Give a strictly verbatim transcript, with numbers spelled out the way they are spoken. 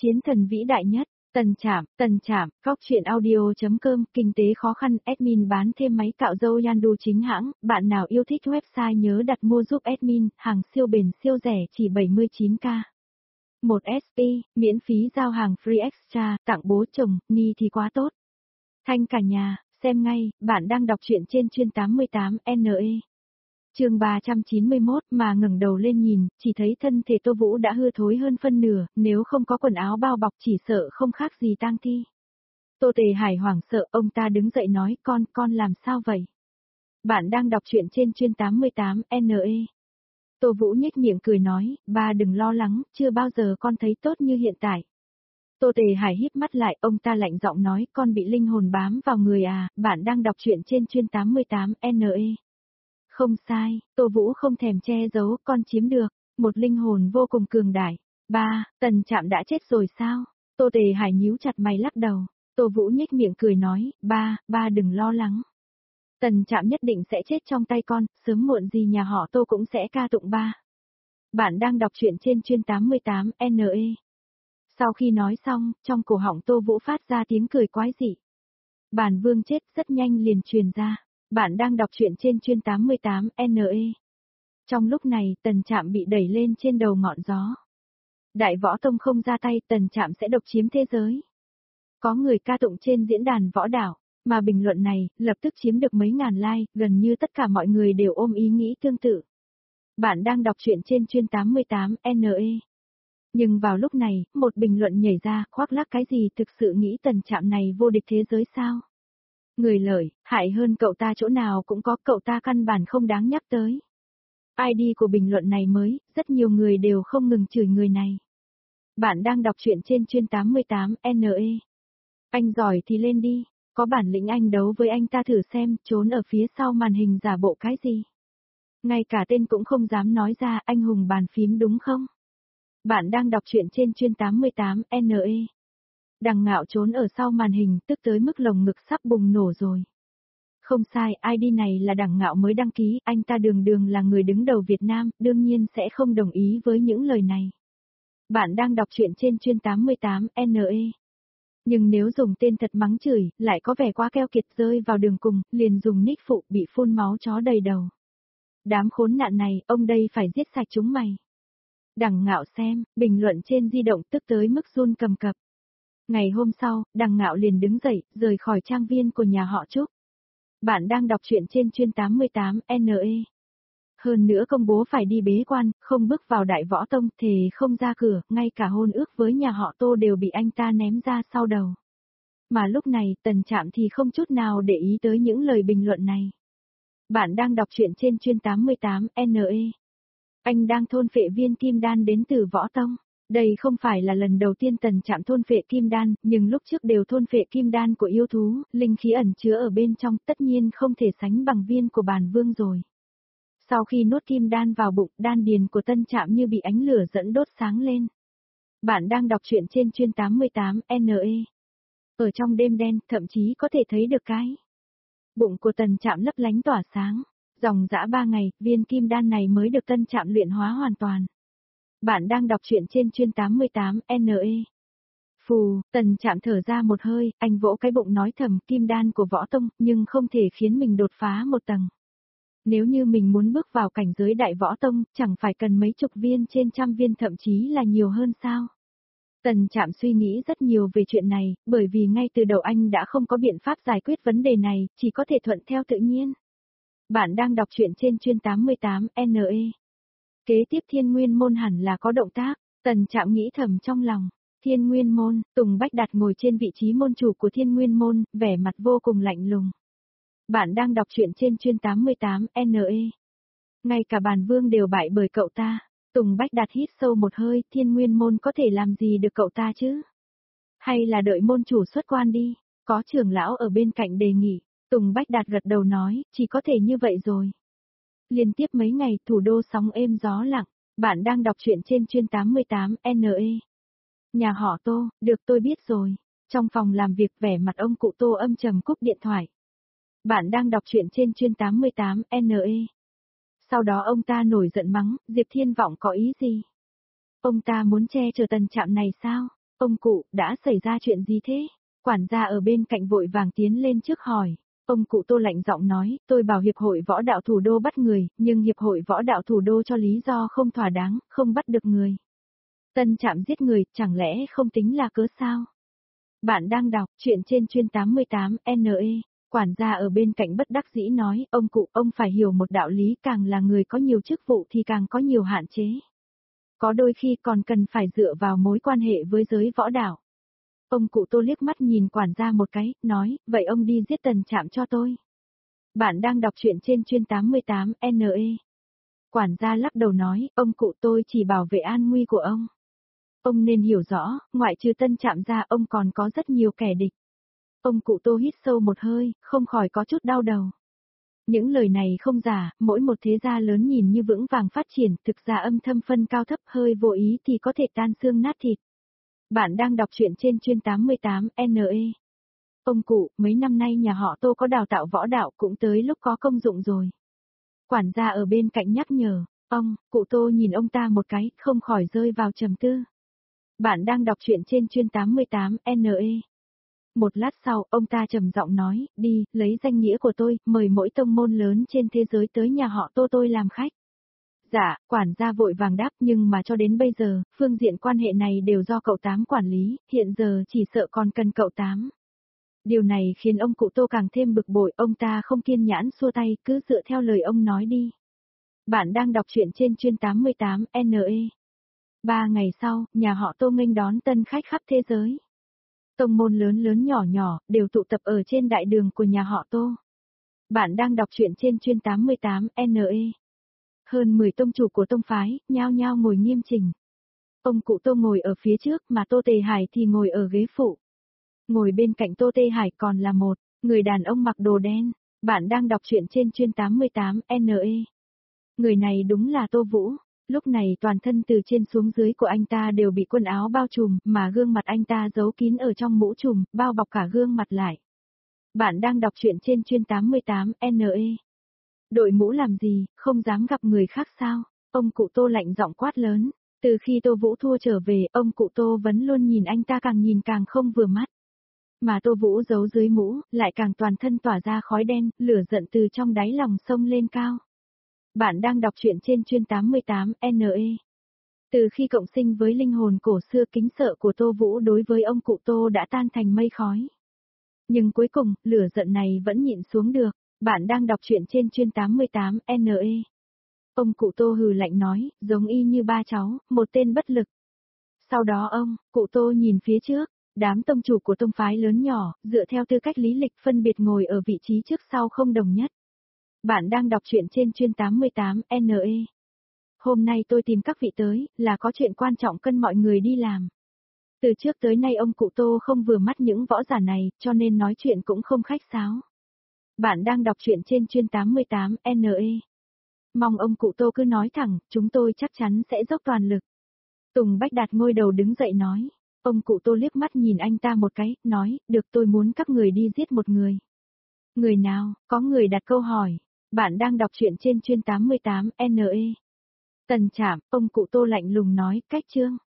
Chiến thần vĩ đại nhất, Tần Trạm, Tần Trạm, Góc truyện audio.com, kinh tế khó khăn, admin bán thêm máy cạo râu Yandu chính hãng, bạn nào yêu thích website nhớ đặt mua giúp admin, hàng siêu bền siêu rẻ chỉ bảy mươi chín k. một ét pê, miễn phí giao hàng free extra, tặng bố chồng, ni thì quá tốt. Thanh cả nhà, xem ngay, bạn đang đọc truyện trên chuyên tám mươi tám N E. Chương ba trăm chín mươi mốt mà ngẩng đầu lên nhìn, chỉ thấy thân thể Tô Vũ đã hư thối hơn phân nửa, nếu không có quần áo bao bọc chỉ sợ không khác gì tang thi. Tô Tề Hải hoảng sợ, ông ta đứng dậy nói, con, con làm sao vậy? Bạn đang đọc truyện trên chuyên tám mươi tám N E. Tô Vũ nhếch miệng cười nói, ba đừng lo lắng, chưa bao giờ con thấy tốt như hiện tại. Tô Tề Hải híp mắt lại, ông ta lạnh giọng nói, con bị linh hồn bám vào người à, bạn đang đọc truyện trên chuyên tám mươi tám N E. Không sai, Tô Vũ không thèm che giấu, con chiếm được, một linh hồn vô cùng cường đại. Ba, Tần Trạm đã chết rồi sao? Tô Tề Hải nhíu chặt mày lắc đầu. Tô Vũ nhếch miệng cười nói, ba, ba đừng lo lắng. Tần Trạm nhất định sẽ chết trong tay con, sớm muộn gì nhà họ Tô cũng sẽ ca tụng ba. Bạn đang đọc truyện trên chuyên tám mươi tám N E. Sau khi nói xong, trong cổ họng Tô Vũ phát ra tiếng cười quái dị. Bản Vương chết rất nhanh liền truyền ra. Bạn đang đọc truyện trên chuyên tám mươi tám N E. Trong lúc này, Tần Trạm bị đẩy lên trên đầu ngọn gió. Đại Võ Tông không ra tay, Tần Trạm sẽ độc chiếm thế giới. Có người ca tụng trên diễn đàn võ đảo, mà bình luận này, lập tức chiếm được mấy ngàn like, gần như tất cả mọi người đều ôm ý nghĩ tương tự. Bạn đang đọc truyện trên chuyên tám mươi tám N E. Nhưng vào lúc này, một bình luận nhảy ra, khoác lác cái gì thực sự nghĩ Tần Trạm này vô địch thế giới sao? Người lợi, hại hơn cậu ta chỗ nào cũng có, cậu ta căn bản không đáng nhắc tới. I D của bình luận này mới, rất nhiều người đều không ngừng chửi người này. Bạn đang đọc truyện trên chuyên tám mươi tám N E. Anh giỏi thì lên đi, có bản lĩnh anh đấu với anh ta thử xem, trốn ở phía sau màn hình giả bộ cái gì. Ngay cả tên cũng không dám nói ra, anh hùng bàn phím đúng không? Bạn đang đọc truyện trên chuyên tám mươi tám N E. Đằng Ngạo trốn ở sau màn hình, tức tới mức lồng ngực sắp bùng nổ rồi. Không sai, I D này là Đằng Ngạo mới đăng ký, anh ta đường đường là người đứng đầu Việt Nam, đương nhiên sẽ không đồng ý với những lời này. Bạn đang đọc truyện trên chuyên tám mươi tám N E. Nhưng nếu dùng tên thật mắng chửi, lại có vẻ quá keo kiệt, rơi vào đường cùng, liền dùng nick phụ bị phun máu chó đầy đầu. Đám khốn nạn này, ông đây phải giết sạch chúng mày. Đằng Ngạo xem, bình luận trên di động tức tới mức run cầm cập. Ngày hôm sau, Đằng Ngạo liền đứng dậy, rời khỏi trang viên của nhà họ Trúc. Bạn đang đọc truyện trên chuyên tám mươi tám N E. Hơn nữa công bố phải đi bế quan, không bước vào Đại Võ Tông, thề không ra cửa, ngay cả hôn ước với nhà họ Tô đều bị anh ta ném ra sau đầu. Mà lúc này, Tần Trạm thì không chút nào để ý tới những lời bình luận này. Bạn đang đọc truyện trên chuyên tám mươi tám N E. Anh đang thôn phệ viên kim đan đến từ Võ Tông. Đây không phải là lần đầu tiên Tần Trạm thôn phệ kim đan, nhưng lúc trước đều thôn phệ kim đan của yêu thú, linh khí ẩn chứa ở bên trong, tất nhiên không thể sánh bằng viên của Bản Vương rồi. Sau khi nuốt kim đan vào bụng, đan điền của Tân Trạm như bị ánh lửa dẫn đốt sáng lên. Bạn đang đọc truyện trên chuyên tám mươi tám N E. Ở trong đêm đen, thậm chí có thể thấy được cái bụng của Tần Trạm lấp lánh tỏa sáng. Dòng dã ba ngày, viên kim đan này mới được Tân Trạm luyện hóa hoàn toàn. Bạn đang đọc truyện trên chuyên tám mươi tám N E. Phù, Tần Trạm thở ra một hơi, anh vỗ cái bụng nói thầm, kim đan của Võ Tông, nhưng không thể khiến mình đột phá một tầng. Nếu như mình muốn bước vào cảnh giới Đại Võ Tông, chẳng phải cần mấy chục viên trên trăm viên, thậm chí là nhiều hơn sao? Tần Trạm suy nghĩ rất nhiều về chuyện này, bởi vì ngay từ đầu anh đã không có biện pháp giải quyết vấn đề này, chỉ có thể thuận theo tự nhiên. Bạn đang đọc truyện trên chuyên tám mươi tám N E. Kế tiếp Thiên Nguyên Môn hẳn là có động tác, Tần Trạm nghĩ thầm trong lòng. Thiên Nguyên Môn, Tùng Bách Đạt ngồi trên vị trí môn chủ của Thiên Nguyên Môn, vẻ mặt vô cùng lạnh lùng. Bạn đang đọc truyện trên chuyên tám mươi tám N E. Ngay cả Bản Vương đều bại bởi cậu ta. Tùng Bách Đạt hít sâu một hơi, Thiên Nguyên Môn có thể làm gì được cậu ta chứ? Hay là đợi môn chủ xuất quan đi, có trưởng lão ở bên cạnh đề nghị. Tùng Bách Đạt gật đầu nói, chỉ có thể như vậy rồi. Liên tiếp mấy ngày, thủ đô sóng êm gió lặng, bạn đang đọc truyện trên chuyên tám mươi tám N E. Nhà họ Tô, được tôi biết rồi. Trong phòng làm việc, vẻ mặt ông cụ Tô âm trầm cúp điện thoại. Bạn đang đọc truyện trên chuyên tám mươi tám N E. Sau đó ông ta nổi giận mắng, Diệp Thiên Vọng có ý gì? Ông ta muốn che chở Tần Trạm này sao? Ông cụ, đã xảy ra chuyện gì thế? Quản gia ở bên cạnh vội vàng tiến lên trước hỏi. Ông cụ Tô lạnh giọng nói, tôi bảo Hiệp hội Võ đạo Thủ đô bắt người, nhưng Hiệp hội Võ đạo Thủ đô cho lý do không thỏa đáng, không bắt được người. Tân Trạm giết người, chẳng lẽ không tính là cớ sao? Bạn đang đọc chuyện trên chuyên tám mươi tám N E. Quản gia ở bên cạnh bất đắc dĩ nói, ông cụ, ông phải hiểu một đạo lý, càng là người có nhiều chức vụ thì càng có nhiều hạn chế. Có đôi khi còn cần phải dựa vào mối quan hệ với giới võ đạo. Ông cụ Tô liếc mắt nhìn quản gia một cái, nói, vậy ông đi giết Tần Trạm cho tôi. Bạn đang đọc chuyện trên chuyên tám mươi tám N E. Quản gia lắc đầu nói, ông cụ tôi chỉ bảo vệ an nguy của ông. Ông nên hiểu rõ, ngoại trừ Tân Trạm ra ông còn có rất nhiều kẻ địch. Ông cụ Tô hít sâu một hơi, không khỏi có chút đau đầu. Những lời này không giả, mỗi một thế gia lớn nhìn như vững vàng phát triển, thực ra âm thâm phân cao thấp hơi vô ý thì có thể tan xương nát thịt. Bạn đang đọc chuyện trên chuyên tám mươi tám N E. Ông cụ, mấy năm nay nhà họ Tô có đào tạo võ đạo cũng tới lúc có công dụng rồi. Quản gia ở bên cạnh nhắc nhở, ông, cụ Tô nhìn ông ta một cái, không khỏi rơi vào trầm tư. Bạn đang đọc chuyện trên chuyên tám mươi tám N E. Một lát sau, ông ta trầm giọng nói, đi, lấy danh nghĩa của tôi, mời mỗi tông môn lớn trên thế giới tới nhà họ Tô tôi làm khách. Dạ, quản gia vội vàng đáp, nhưng mà cho đến bây giờ, phương diện quan hệ này đều do cậu Tám quản lý, hiện giờ chỉ sợ còn cần cậu Tám. Điều này khiến ông cụ Tô càng thêm bực bội, ông ta không kiên nhẫn xua tay, cứ dựa theo lời ông nói đi. Bạn đang đọc chuyện trên chuyên tám mươi tám N E. Ba ngày sau, nhà họ Tô nghênh đón tân khách khắp thế giới. Tông môn lớn lớn nhỏ nhỏ, đều tụ tập ở trên đại đường của nhà họ Tô. Bạn đang đọc chuyện trên chuyên tám mươi tám N E. Hơn mười tông chủ của tông phái, nhao nhao ngồi nghiêm chỉnh. Ông cụ Tô ngồi ở phía trước mà Tô Tề Hải thì ngồi ở ghế phụ. Ngồi bên cạnh Tô Tề Hải còn là một người đàn ông mặc đồ đen. Bạn đang đọc chuyện trên chuyên tám mươi tám N E. Người này đúng là Tô Vũ. Lúc này toàn thân từ trên xuống dưới của anh ta đều bị quần áo bao trùm, mà gương mặt anh ta giấu kín ở trong mũ trùm, bao bọc cả gương mặt lại. Bạn đang đọc chuyện trên chuyên tám mươi tám N E. Đội mũ làm gì, không dám gặp người khác sao? Ông cụ Tô lạnh giọng quát lớn. Từ khi Tô Vũ thua trở về, ông cụ Tô vẫn luôn nhìn anh ta càng nhìn càng không vừa mắt. Mà Tô Vũ giấu dưới mũ, lại càng toàn thân tỏa ra khói đen, lửa giận từ trong đáy lòng sông lên cao. Bạn đang đọc chuyện trên chuyên tám mươi tám N E. Từ khi cộng sinh với linh hồn cổ xưa, kính sợ của Tô Vũ đối với ông cụ Tô đã tan thành mây khói. Nhưng cuối cùng, lửa giận này vẫn nhịn xuống được. Bạn đang đọc chuyện trên chuyên tám mươi tám N E. Ông cụ Tô hừ lạnh nói, giống y như ba cháu, một tên bất lực. Sau đó ông, cụ Tô nhìn phía trước, đám tông chủ của tông phái lớn nhỏ, dựa theo tư cách lý lịch phân biệt ngồi ở vị trí trước sau không đồng nhất. Bạn đang đọc chuyện trên chuyên tám mươi tám N E. Hôm nay tôi tìm các vị tới, là có chuyện quan trọng cần mọi người đi làm. Từ trước tới nay ông cụ Tô không vừa mắt những võ giả này, cho nên nói chuyện cũng không khách sáo. Bạn đang đọc chuyện trên chuyên tám mươi tám N E. Mong ông cụ Tô cứ nói thẳng, chúng tôi chắc chắn sẽ dốc toàn lực. Tùng Bách Đạt ngôi đầu đứng dậy nói. Ông cụ Tô liếc mắt nhìn anh ta một cái, nói, được, tôi muốn các người đi giết một người. Người nào? Có người đặt câu hỏi. Bạn đang đọc chuyện trên chuyên tám mươi tám N E. Tần Trạm, ông cụ Tô lạnh lùng nói, cách chương.